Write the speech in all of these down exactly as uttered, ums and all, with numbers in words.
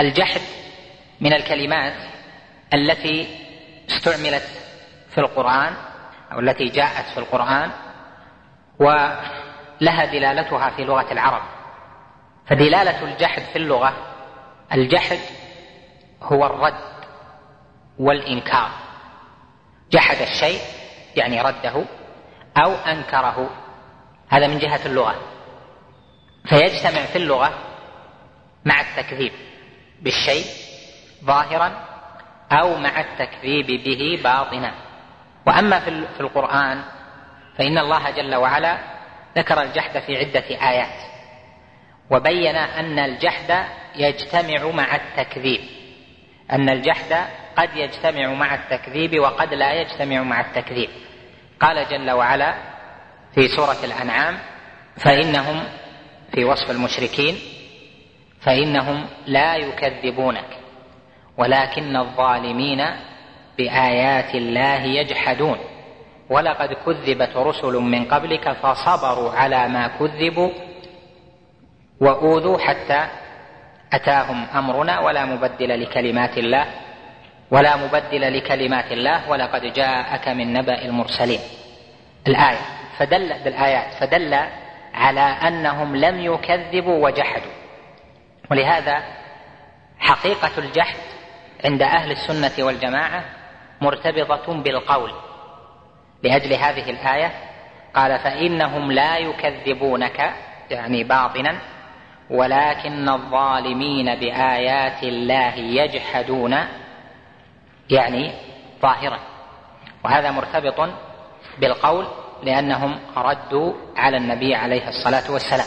الجحد من الكلمات التي استعملت في القرآن أو التي جاءت في القرآن ولها دلالتها في لغة العرب. فدلالة الجحد في اللغة، الجحد هو الرد والإنكار. جحد الشيء يعني رده أو أنكره، هذا من جهة اللغة. فيجتمع في اللغة مع التكذيب بالشيء ظاهرا أو مع التكذيب به باطنا. وأما في القرآن فإن الله جل وعلا ذكر الجحد في عدة آيات، وبين أن الجحد يجتمع مع التكذيب، أن الجحد قد يجتمع مع التكذيب وقد لا يجتمع مع التكذيب. قال جل وعلا في سورة الأنعام: فإنهم، في وصف المشركين، فإنهم لا يكذبونك ولكن الظالمين بآيات الله يجحدون ولقد كذبت رسل من قبلك فصبروا على ما كذبوا وأوذوا حتى أتاهم أمرنا ولا مبدل لكلمات الله ولا مبدل لكلمات الله ولقد جاءك من نبأ المرسلين. الآية فدل بالآيات فدل على أنهم لم يكذبوا وجحدوا. ولهذا حقيقة الجحد عند أهل السنة والجماعة مرتبطة بالقول. لأجل هذه الآية قال: فإنهم لا يكذبونك يعني باطنا ولكن الظالمين بآيات الله يجحدون يعني ظاهرا. وهذا مرتبط بالقول لأنهم ردوا على النبي عليه الصلاة والسلام.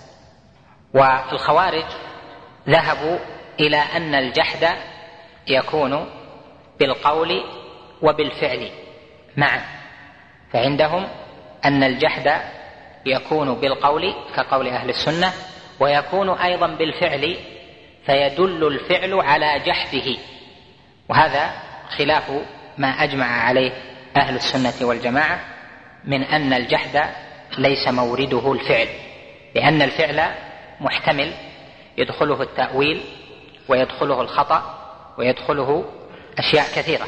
والخوارج ذهبوا إلى أن الجحد يكون بالقول وبالفعل معا، فعندهم أن الجحد يكون بالقول كقول أهل السنة، ويكون أيضا بالفعل فيدل الفعل على جحده. وهذا خلاف ما أجمع عليه أهل السنة والجماعة من أن الجحد ليس مورده الفعل، لأن الفعل محتمل يدخله التأويل ويدخله الخطأ ويدخله أشياء كثيرة.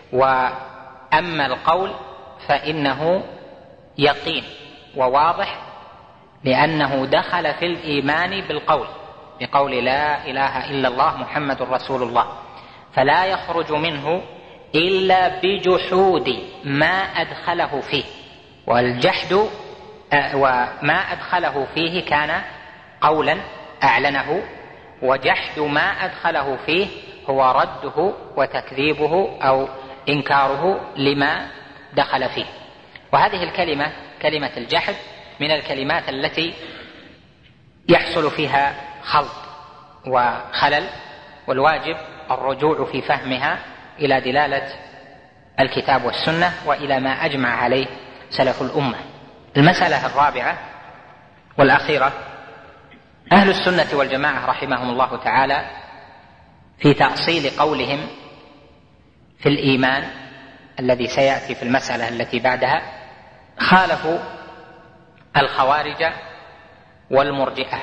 وأما القول فإنه يقين وواضح، لأنه دخل في الإيمان بالقول بقول لا إله إلا الله محمد رسول الله، فلا يخرج منه إلا بجحود ما أدخله فيه. والجحد وما أدخله فيه كان قولا أعلنه، وجحد ما أدخله فيه هو رده وتكذيبه أو إنكاره لما دخل فيه. وهذه الكلمة كلمة الجحد من الكلمات التي يحصل فيها خلط وخلل، والواجب الرجوع في فهمها إلى دلالة الكتاب والسنة وإلى ما أجمع عليه سلف الأمة. المسألة الرابعة والأخيرة: أهل السنة والجماعة رحمهم الله تعالى في تأصيل قولهم في الإيمان الذي سيأتي في المسألة التي بعدها خالفوا الخوارج والمرجئة،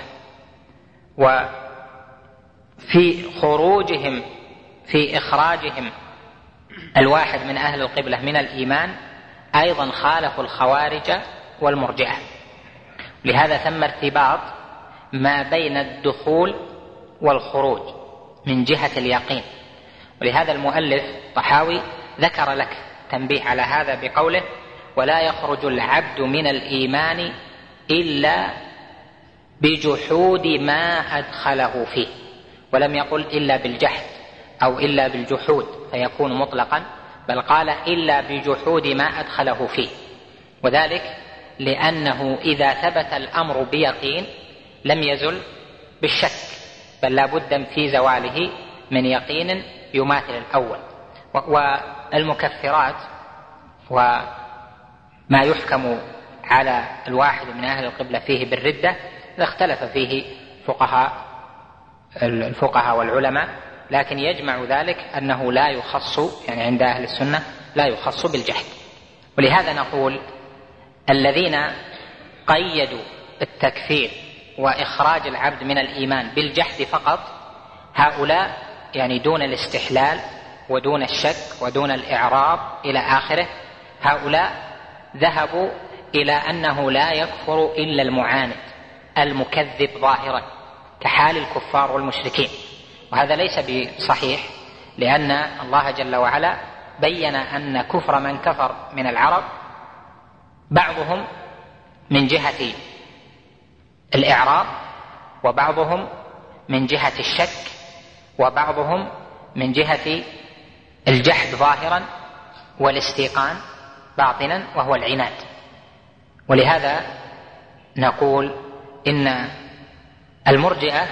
وفي خروجهم في إخراجهم الواحد من أهل القبلة من الإيمان أيضا خالفوا الخوارج والمرجئة. لهذا ثم ارتباط ما بين الدخول والخروج من جهة اليقين. ولهذا المؤلف طحاوي ذكر لك تنبيه على هذا بقوله: ولا يخرج العبد من الإيمان إلا بجحود ما أدخله فيه، ولم يقل إلا بالجحد أو إلا بالجحود فيكون مطلقا، بل قال إلا بجحود ما أدخله فيه. وذلك لأنه إذا ثبت الأمر بيقين لم يزل بالشك، بل لا بد في زواله من يقين يماثل الأول. والمكفرات وما يحكم على الواحد من أهل القبلة فيه بالردة اختلف فيه فقهاء الفقهاء والعلماء، لكن يجمع ذلك أنه لا يخص يعني عند أهل السنة لا يخص بالجحد. ولهذا نقول الذين قيدوا التكفير وإخراج العبد من الإيمان بالجحد فقط هؤلاء يعني دون الاستحلال ودون الشك ودون الإعراض إلى آخره، هؤلاء ذهبوا إلى أنه لا يكفر إلا المعاند المكذب ظاهرا كحال الكفار والمشركين، وهذا ليس بصحيح، لأن الله جل وعلا بين أن كفر من كفر من العرب بعضهم من جهة الإعراض، وبعضهم من جهة الشك، وبعضهم من جهة الجحد ظاهرا والاستيقان باطنا وهو العناد. ولهذا نقول إن المرجئة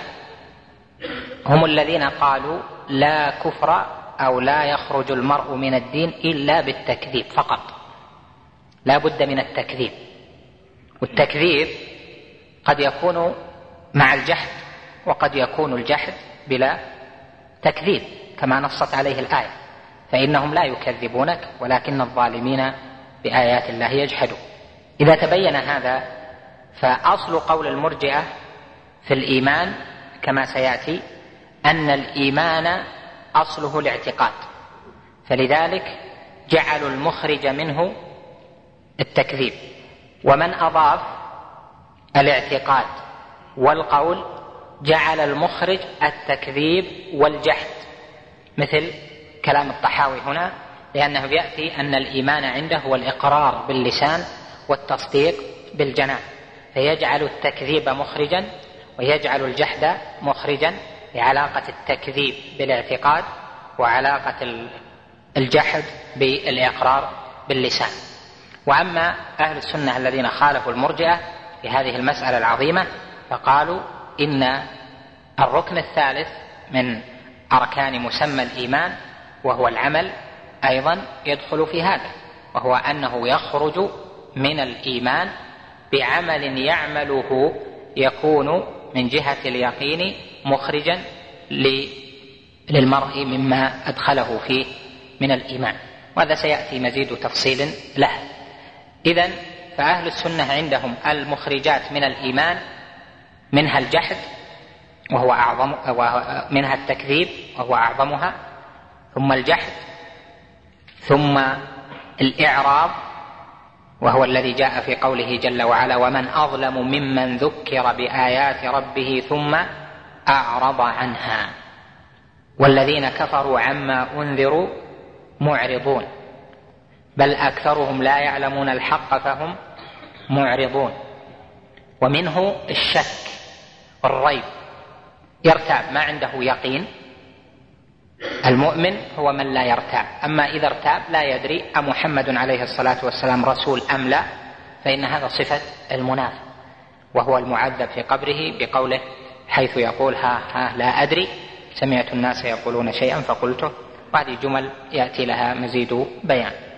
هم الذين قالوا لا كفر أو لا يخرج المرء من الدين إلا بالتكذيب فقط، لا بد من التكذيب، والتكذيب قد يكون مع الجحد وقد يكون الجحد بلا تكذيب كما نصت عليه الآية، فإنهم لا يكذبونك ولكن الظالمين بآيات الله يجحدون. إذا تبين هذا فأصل قول المرجئة في الإيمان كما سيأتي أن الإيمان أصله الاعتقاد، فلذلك جعلوا المخرج منه التكذيب، ومن أضاف الاعتقاد والقول جعل المخرج التكذيب والجحد، مثل كلام الطحاوي هنا، لأنه يأتي أن الإيمان عنده هو الإقرار باللسان والتصديق بالجنان، فيجعل التكذيب مخرجا ويجعل الجحد مخرجا لعلاقة التكذيب بالاعتقاد وعلاقة الجحد بالإقرار باللسان. وأما أهل السنة الذين خالفوا المرجئة في هذه المسألة العظيمة فقالوا إن الركن الثالث من أركان مسمى الإيمان وهو العمل أيضا يدخل في هذا، وهو أنه يخرج من الإيمان بعمل يعمله يكون من جهة اليقين مخرجا للمرء مما أدخله فيه من الإيمان، وهذا سيأتي مزيد تفصيل له. إذن فأهل السنة عندهم المخرجات من الإيمان منها الجحد وهو أعظم، ومنها التكذيب وهو أعظمها، ثم الجحد، ثم الإعراض وهو الذي جاء في قوله جل وعلا ومن أظلم ممن ذكر بآيات ربه ثم أعرض عنها والذين كفروا عما أنذروا معرضون بل أكثرهم لا يعلمون الحق فهم معرضون. ومنه الشك والريب، يرتاب ما عنده يقين. المؤمن هو من لا يرتاب، أما إذا ارتاب لا يدري أمحمد عليه الصلاة والسلام رسول أم لا، فإن هذا صفة المنافق، وهو المعذب في قبره بقوله حيث يقول ها ها لا أدري سمعت الناس يقولون شيئا فقلته، وهذه جمل يأتي لها مزيد بيان.